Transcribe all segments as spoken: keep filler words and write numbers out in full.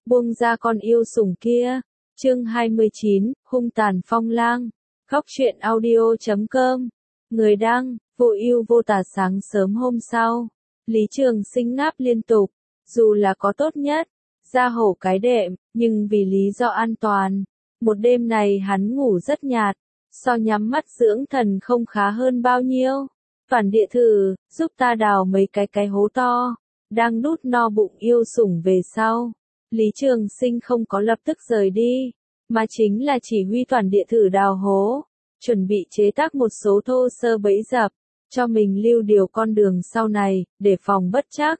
buông ra con yêu sủng kia. Chương hai mươi chín, hung tàn phong lang. Góc truyện audio chấm com. Người đăng, vô ưu vô tà. Sáng sớm hôm sau, Lý Trường Sinh ngáp liên tục, dù là có tốt nhất, ra hổ cái đệm, nhưng vì lý do an toàn, một đêm này hắn ngủ rất nhạt, so nhắm mắt dưỡng thần không khá hơn bao nhiêu. Phản địa thử, giúp ta đào mấy cái cái hố to, đang đút no bụng yêu sủng về sau. Lý Trường Sinh không có lập tức rời đi, mà chính là chỉ huy toàn địa thử đào hố, chuẩn bị chế tác một số thô sơ bẫy dập, cho mình lưu điều con đường sau này, để phòng bất trắc.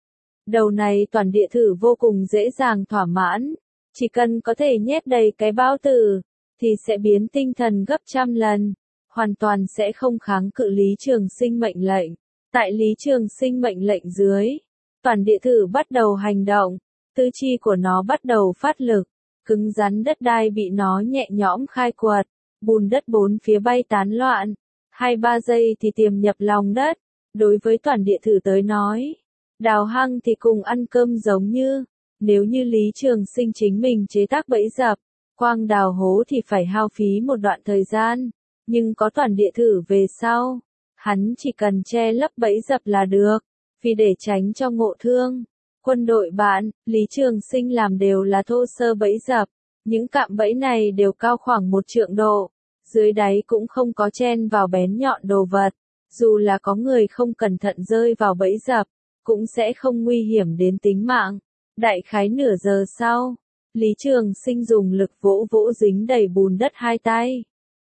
Đầu này toàn địa thử vô cùng dễ dàng thỏa mãn, chỉ cần có thể nhét đầy cái bao tử, thì sẽ biến tinh thần gấp trăm lần, hoàn toàn sẽ không kháng cự Lý Trường Sinh mệnh lệnh. Tại Lý Trường Sinh mệnh lệnh dưới, toàn địa thử bắt đầu hành động, tứ chi của nó bắt đầu phát lực, cứng rắn đất đai bị nó nhẹ nhõm khai quật, bùn đất bốn phía bay tán loạn, hai ba giây thì tiềm nhập lòng đất. Đối với toàn địa thử tới nói, đào hang thì cùng ăn cơm giống như, nếu như Lý Trường Sinh chính mình chế tác bẫy dập, quang đào hố thì phải hao phí một đoạn thời gian, nhưng có toàn địa thử về sau, hắn chỉ cần che lấp bẫy dập là được, vì để tránh cho ngộ thương. Quân đội bạn, Lý Trường Sinh làm đều là thô sơ bẫy dập, những cạm bẫy này đều cao khoảng một trượng độ, dưới đáy cũng không có chen vào bén nhọn đồ vật, dù là có người không cẩn thận rơi vào bẫy dập, cũng sẽ không nguy hiểm đến tính mạng. Đại khái nửa giờ sau, Lý Trường Sinh dùng lực vỗ vỗ dính đầy bùn đất hai tay.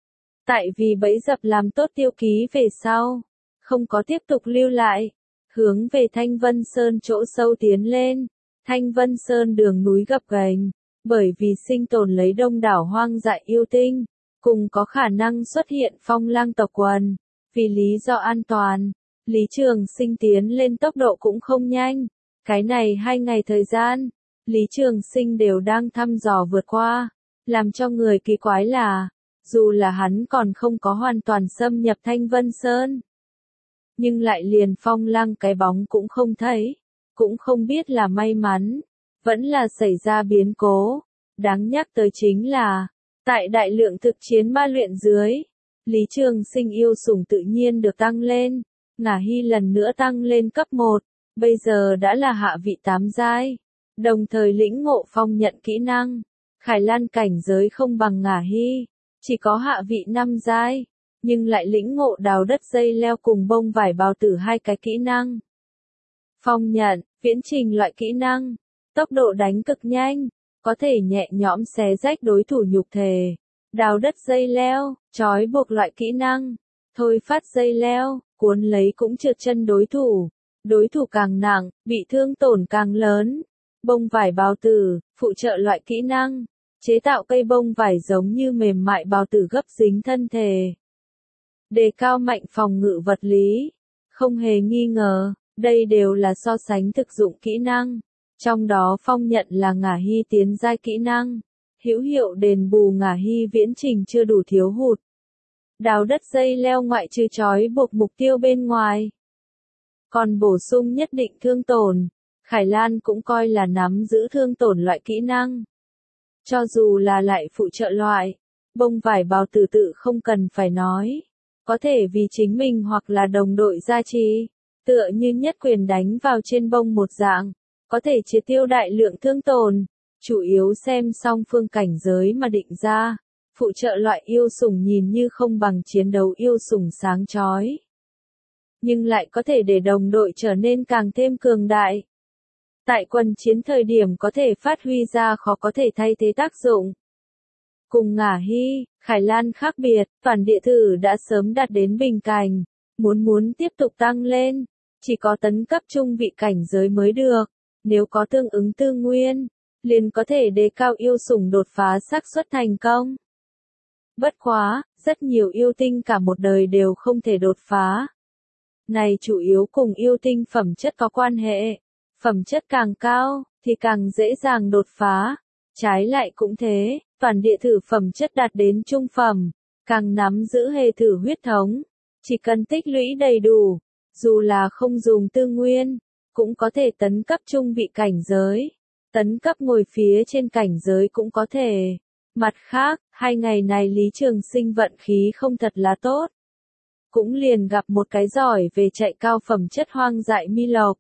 Tại vì bẫy dập làm tốt tiêu ký về sau, không có tiếp tục lưu lại, hướng về Thanh Vân Sơn chỗ sâu tiến lên. Thanh Vân Sơn đường núi gập ghềnh, bởi vì sinh tồn lấy đông đảo hoang dại yêu tinh, cùng có khả năng xuất hiện phong lang tộc quần. Vì lý do an toàn, Lý Trường Sinh tiến lên tốc độ cũng không nhanh. Cái này hai ngày thời gian, Lý Trường Sinh đều đang thăm dò vượt qua. Làm cho người kỳ quái là, dù là hắn còn không có hoàn toàn xâm nhập Thanh Vân Sơn, nhưng lại liền phong lang cái bóng cũng không thấy, cũng không biết là may mắn, vẫn là xảy ra biến cố. Đáng nhắc tới chính là, tại đại lượng thực chiến ma luyện dưới, Lý Trường Sinh yêu sủng tự nhiên được tăng lên, Ngả Hy lần nữa tăng lên cấp một, bây giờ đã là hạ vị tám giai, đồng thời lĩnh ngộ phong nhận kỹ năng. Khải Lan cảnh giới không bằng Ngả Hy, chỉ có hạ vị năm giai, nhưng lại lĩnh ngộ đào đất dây leo cùng bông vải bào tử hai cái kỹ năng. Phong nhận, viễn trình loại kỹ năng, tốc độ đánh cực nhanh, có thể nhẹ nhõm xé rách đối thủ nhục thể. Đào đất dây leo, trói buộc loại kỹ năng, thôi phát dây leo, cuốn lấy cũng trượt chân đối thủ. Đối thủ càng nặng, bị thương tổn càng lớn. Bông vải bào tử, phụ trợ loại kỹ năng, chế tạo cây bông vải giống như mềm mại bào tử gấp dính thân thể. Đề cao mạnh phòng ngự vật lý, không hề nghi ngờ, đây đều là so sánh thực dụng kỹ năng. Trong đó phong nhận là Ngả Hy tiến giai kỹ năng, hữu hiệu đền bù Ngả Hy viễn trình chưa đủ thiếu hụt. Đào đất dây leo ngoại trừ trói buộc mục tiêu bên ngoài, còn bổ sung nhất định thương tổn. Khải Lan cũng coi là nắm giữ thương tổn loại kỹ năng. Cho dù là lại phụ trợ loại, bông vải bào tử tự không cần phải nói, có thể vì chính mình hoặc là đồng đội gia trì, tựa như nhất quyền đánh vào trên bông một dạng, có thể triệt tiêu đại lượng thương tổn, chủ yếu xem song phương cảnh giới mà định ra. Phụ trợ loại yêu sủng nhìn như không bằng chiến đấu yêu sủng sáng chói, nhưng lại có thể để đồng đội trở nên càng thêm cường đại. Tại quân chiến thời điểm có thể phát huy ra khó có thể thay thế tác dụng. Cùng Ngả Hy, Khải Lan khác biệt, toàn địa thử đã sớm đạt đến bình cảnh, muốn muốn tiếp tục tăng lên, chỉ có tấn cấp trung vị cảnh giới mới được, nếu có tương ứng tư nguyên, liền có thể đề cao yêu sủng đột phá xác suất thành công. Bất quá, rất nhiều yêu tinh cả một đời đều không thể đột phá. Này chủ yếu cùng yêu tinh phẩm chất có quan hệ, phẩm chất càng cao, thì càng dễ dàng đột phá. Trái lại cũng thế, toàn địa thử phẩm chất đạt đến trung phẩm, càng nắm giữ hề thử huyết thống, chỉ cần tích lũy đầy đủ, dù là không dùng tư nguyên, cũng có thể tấn cấp trung vị cảnh giới. tấn cấp ngồi phía trên cảnh giới cũng có thể. Mặt khác, hai ngày này Lý Trường Sinh vận khí không thật là tốt. Cũng liền gặp một cái giỏi về chạy cao phẩm chất hoang dại mi lộc.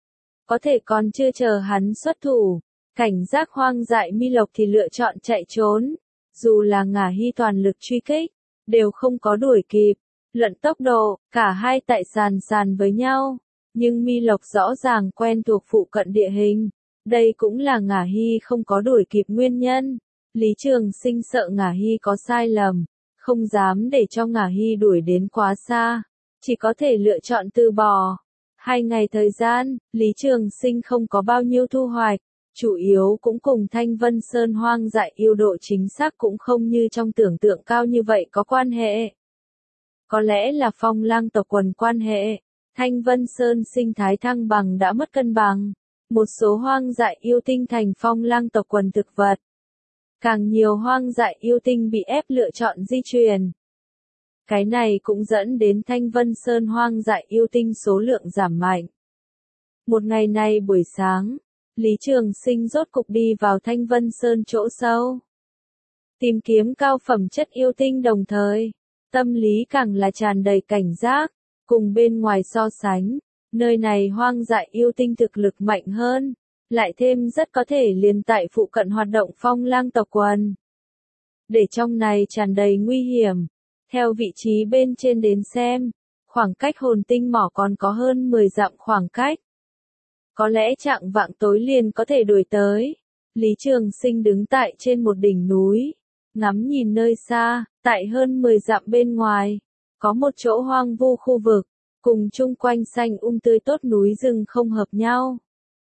Có thể còn chưa chờ hắn xuất thủ, cảnh giác hoang dại mi lộc thì lựa chọn chạy trốn. Dù là Ngả Hy toàn lực truy kích, đều không có đuổi kịp. Luận tốc độ, cả hai tại sàn sàn với nhau. Nhưng mi lộc rõ ràng quen thuộc phụ cận địa hình. Đây cũng là Ngả Hy không có đuổi kịp nguyên nhân. Lý Trường Sinh sợ Ngả Hy có sai lầm, không dám để cho Ngả Hy đuổi đến quá xa, chỉ có thể lựa chọn từ bỏ. Hai ngày thời gian, Lý Trường Sinh không có bao nhiêu thu hoạch, chủ yếu cũng cùng Thanh Vân Sơn hoang dại yêu độ chính xác cũng không như trong tưởng tượng cao như vậy có quan hệ. Có lẽ là Phong Lang tộc quần quan hệ, Thanh Vân Sơn sinh thái thăng bằng đã mất cân bằng, một số hoang dại yêu tinh thành Phong Lang tộc quần thực vật. Càng nhiều hoang dại yêu tinh bị ép lựa chọn di truyền. Cái này cũng dẫn đến Thanh Vân Sơn hoang dại yêu tinh số lượng giảm mạnh. Một ngày này buổi sáng, Lý Trường Sinh rốt cục đi vào Thanh Vân Sơn chỗ sâu. Tìm kiếm cao phẩm chất yêu tinh đồng thời, tâm lý càng là tràn đầy cảnh giác, cùng bên ngoài so sánh, nơi này hoang dại yêu tinh thực lực mạnh hơn. Lại thêm rất có thể liền tại phụ cận hoạt động Phong Lang tộc quần. Để trong này tràn đầy nguy hiểm, theo vị trí bên trên đến xem, khoảng cách hồn tinh mỏ còn có hơn mười dặm khoảng cách. Có lẽ chạng vạng tối liền có thể đuổi tới. Lý Trường Sinh đứng tại trên một đỉnh núi, ngắm nhìn nơi xa, tại hơn mười dặm bên ngoài, có một chỗ hoang vu khu vực, cùng chung quanh xanh um tươi tốt núi rừng không hợp nhau.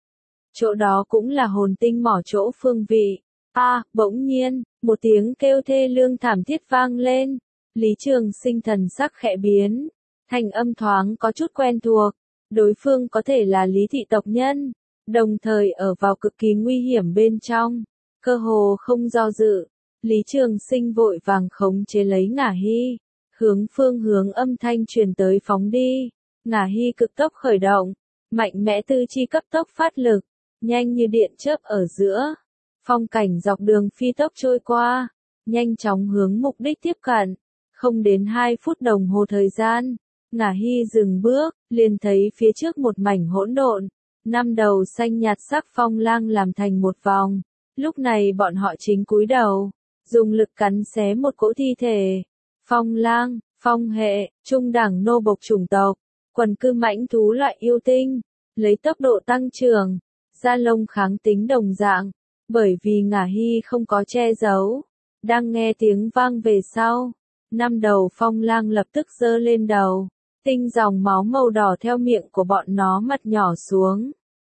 Chỗ đó cũng là hồn tinh mỏ chỗ phương vị. A, à, bỗng nhiên, một tiếng kêu thê lương thảm thiết vang lên. Lý Trường Sinh thần sắc khẽ biến. Thanh âm thoáng có chút quen thuộc. Đối phương có thể là Lý thị tộc nhân. Đồng thời ở vào cực kỳ nguy hiểm bên trong. Cơ hồ không do dự. Lý Trường Sinh vội vàng khống chế lấy Ngả Hy. Hướng phương hướng âm thanh truyền tới phóng đi. Ngả Hy cực tốc khởi động. Mạnh mẽ tư chi cấp tốc phát lực. Nhanh như điện chớp ở giữa, phong cảnh dọc đường phi tốc trôi qua, nhanh chóng hướng mục đích tiếp cận, không đến hai phút đồng hồ thời gian, Ngả Hy dừng bước, liền thấy phía trước một mảnh hỗn độn, năm đầu xanh nhạt sắc phong lang làm thành một vòng, lúc này bọn họ chính cúi đầu, dùng lực cắn xé một cỗ thi thể, phong lang, phong hệ, trung đẳng nô bộc chủng tộc, quần cư mãnh thú loại yêu tinh, lấy tốc độ tăng trưởng. Da lông kháng tính đồng dạng, bởi vì Ngả Hy không có che giấu, đang nghe tiếng vang về sau, năm đầu phong lang lập tức giơ lên đầu, tinh dòng máu màu đỏ theo miệng của bọn nó mặt nhỏ xuống.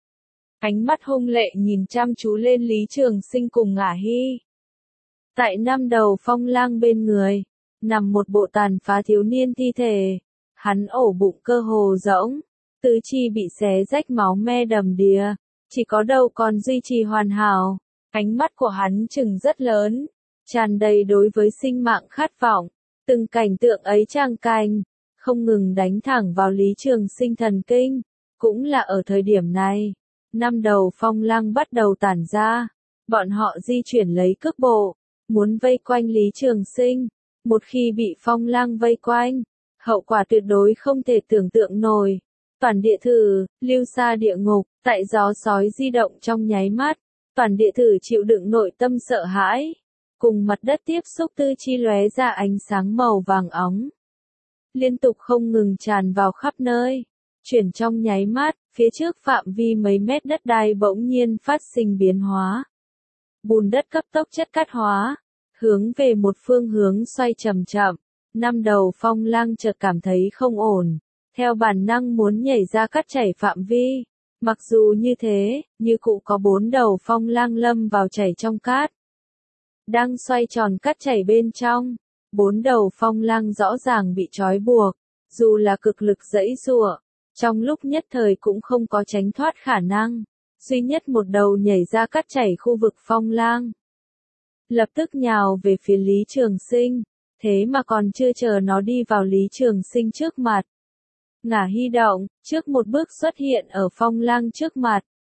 Ánh mắt hung lệ nhìn chăm chú lên Lý Trường Sinh cùng Ngả Hy. Tại năm đầu phong lang bên người, nằm một bộ tàn phá thiếu niên thi thể, hắn ổ bụng cơ hồ rỗng, tứ chi bị xé rách máu me đầm đìa. Chỉ có đầu còn duy trì hoàn hảo, ánh mắt của hắn chừng rất lớn, tràn đầy đối với sinh mạng khát vọng, từng cảnh tượng ấy trang cảnh, không ngừng đánh thẳng vào Lý Trường Sinh thần kinh, cũng là ở thời điểm này, năm đầu phong lang bắt đầu tản ra, bọn họ di chuyển lấy cước bộ, muốn vây quanh Lý Trường Sinh, một khi bị phong lang vây quanh, hậu quả tuyệt đối không thể tưởng tượng nổi. Toàn địa thử, lưu xa địa ngục, tại gió sói di động trong nháy mắt, toàn địa thử chịu đựng nội tâm sợ hãi, cùng mặt đất tiếp xúc tư chi lóe ra ánh sáng màu vàng óng. Liên tục không ngừng tràn vào khắp nơi, chuyển trong nháy mắt, phía trước phạm vi mấy mét đất đai bỗng nhiên phát sinh biến hóa. Bùn đất cấp tốc chất cát hóa, hướng về một phương hướng xoay chậm chậm, năm đầu phong lang chợt cảm thấy không ổn. Theo bản năng muốn nhảy ra cát chảy phạm vi, mặc dù như thế, như cụ có bốn đầu phong lang lâm vào chảy trong cát. Đang xoay tròn cát chảy bên trong, bốn đầu phong lang rõ ràng bị trói buộc, dù là cực lực giãy giụa, trong lúc nhất thời cũng không có tránh thoát khả năng, duy nhất một đầu nhảy ra cát chảy khu vực phong lang. Lập tức nhào về phía Lý Trường Sinh, thế mà còn chưa chờ nó đi vào Lý Trường Sinh trước mặt. Ngả Hy động, trước một bước xuất hiện ở phong lang trước mặt,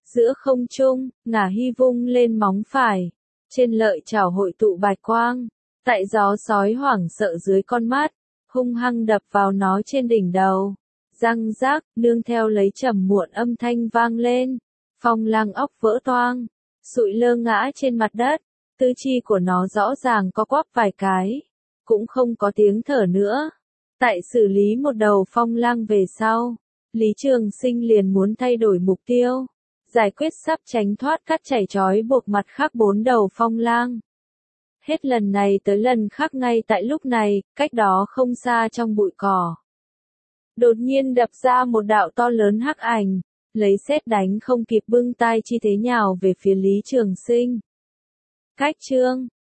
Giữa không trung, Ngả Hy vung lên móng phải. Trên lợi chảo hội tụ bạch quang. Tại gió sói hoảng sợ dưới con mắt, hung hăng đập vào nó trên đỉnh đầu. Răng rác, nương theo lấy trầm muộn âm thanh vang lên. Phong lang óc vỡ toang, sụi lơ ngã trên mặt đất. Tứ chi của nó rõ ràng có quắp vài cái, cũng không có tiếng thở nữa. Tại xử lý một đầu phong lang về sau, Lý Trường Sinh liền muốn thay đổi mục tiêu, giải quyết sắp tránh thoát cắt chảy trói buộc mặt khác bốn đầu phong lang. Hết lần này tới lần khác ngay tại lúc này, cách đó không xa trong bụi cỏ. Đột nhiên đập ra một đạo to lớn hắc ảnh, lấy sét đánh không kịp bưng tay chi thế nhào về phía Lý Trường Sinh. Cách chương